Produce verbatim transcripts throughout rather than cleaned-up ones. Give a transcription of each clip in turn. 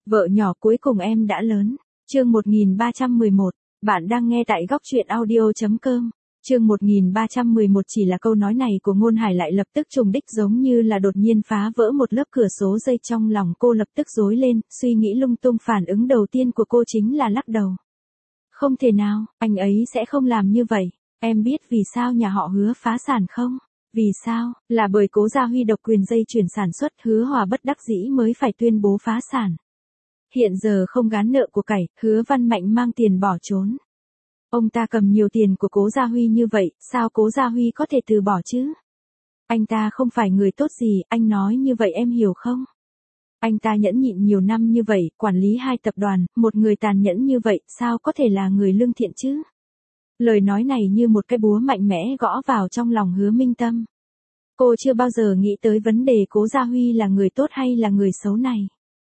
Vợ nhỏ cuối cùng em đã lớn. Chương một nghìn ba trăm mười một. Bạn đang nghe tại góc truyện audio chấm com. Chương một nghìn ba trăm mười một. Chỉ là câu nói này của Ngôn Hải lại lập tức trùng đích, giống như là đột nhiên phá vỡ một lớp cửa số dây trong lòng cô, lập tức rối lên, suy nghĩ lung tung. Phản ứng đầu tiên của cô chính là lắc đầu. Không thể nào, anh ấy sẽ không làm như vậy. Em biết vì sao nhà họ Hứa phá sản không? Vì sao? Là bởi Cố Gia Huy độc quyền dây chuyển sản xuất, Hứa Hòa bất đắc dĩ mới phải tuyên bố phá sản. Hiện giờ không gán nợ của cải, Hứa Văn Mạnh mang tiền bỏ trốn. Ông ta cầm nhiều tiền của Cố Gia Huy như vậy, sao Cố Gia Huy có thể từ bỏ chứ? Anh ta không phải người tốt gì, anh nói như vậy em hiểu không? Anh ta nhẫn nhịn nhiều năm như vậy, quản lý hai tập đoàn, một người tàn nhẫn như vậy, sao có thể là người lương thiện chứ? Lời nói này như một cái búa mạnh mẽ gõ vào trong lòng Hứa Minh Tâm. Cô chưa bao giờ nghĩ tới vấn đề Cố Gia Huy là người tốt hay là người xấu này.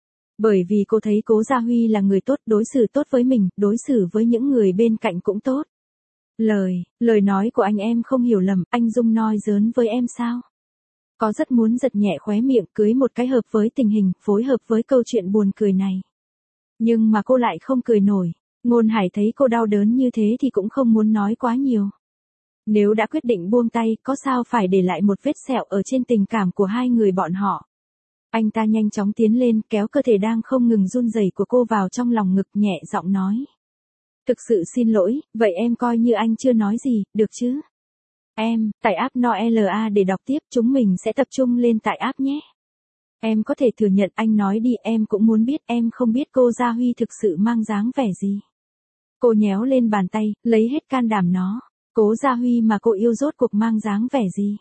Bởi vì cô thấy Cố Gia Huy là người tốt, đối xử tốt với mình, đối xử với những người bên cạnh cũng tốt. Lời, lời nói của anh em không hiểu lầm, anh Dung nói giỡn với em sao? Có rất muốn giật nhẹ khóe miệng, cưới một cái hợp với tình hình, phối hợp với câu chuyện buồn cười này. Nhưng mà cô lại không cười nổi. Ngôn Hải thấy cô đau đớn như thế thì cũng không muốn nói quá nhiều. Nếu đã quyết định buông tay, có sao phải để lại một vết sẹo ở trên tình cảm của hai người bọn họ. Anh ta nhanh chóng tiến lên, kéo cơ thể đang không ngừng run rẩy của cô vào trong lòng ngực, nhẹ giọng nói. Thực sự xin lỗi, vậy em coi như anh chưa nói gì, được chứ? Em, tải app Noela để đọc tiếp, chúng mình sẽ tập trung lên tại app nhé. Em có thể thừa nhận, anh nói đi, em cũng muốn biết, em không biết cô Gia Huy thực sự mang dáng vẻ gì. Cô nhéo lên bàn tay, lấy hết can đảm nó. Cố Gia Huy mà cô yêu rốt cuộc mang dáng vẻ gì?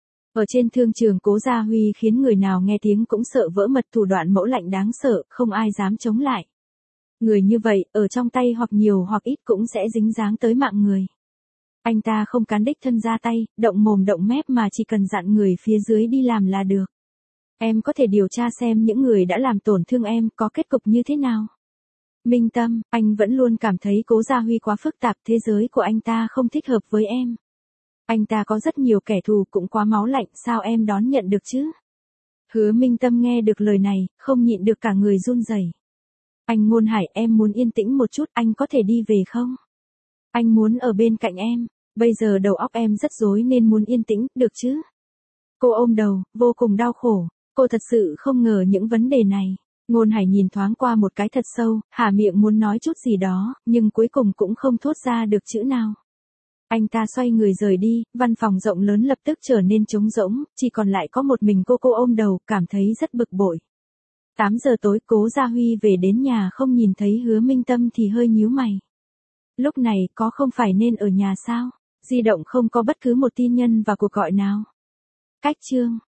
Ở trên thương trường Cố Gia Huy khiến người nào nghe tiếng cũng sợ vỡ mật, thủ đoạn mẫu lạnh đáng sợ, không ai dám chống lại. Người như vậy, ở trong tay hoặc nhiều hoặc ít cũng sẽ dính dáng tới mạng người. Anh ta không cán đích thân ra tay, động mồm động mép mà chỉ cần dặn người phía dưới đi làm là được. Em có thể điều tra xem những người đã làm tổn thương em có kết cục như thế nào. Minh Tâm, anh vẫn luôn cảm thấy Cố Gia Huy quá phức tạp, thế giới của anh ta không thích hợp với em. Anh ta có rất nhiều kẻ thù, cũng quá máu lạnh, sao em đón nhận được chứ? Hứa Minh Tâm nghe được lời này, không nhịn được cả người run rẩy. Anh Ngôn Hải, em muốn yên tĩnh một chút, anh có thể đi về không? Anh muốn ở bên cạnh em, bây giờ đầu óc em rất rối nên muốn yên tĩnh, được chứ? Cô ôm đầu, vô cùng đau khổ, cô thật sự không ngờ những vấn đề này. Ngôn Hải nhìn thoáng qua một cái thật sâu, há miệng muốn nói chút gì đó, nhưng cuối cùng cũng không thốt ra được chữ nào. Anh ta xoay người rời đi, văn phòng rộng lớn lập tức trở nên trống rỗng, chỉ còn lại có một mình cô cô ôm đầu, cảm thấy rất bực bội. tám giờ tối, Cố Gia Huy về đến nhà không nhìn thấy Hứa Minh Tâm thì hơi nhíu mày. Lúc này, có không phải nên ở nhà sao? Di động không có bất cứ một tin nhân và cuộc gọi nào. Cách chương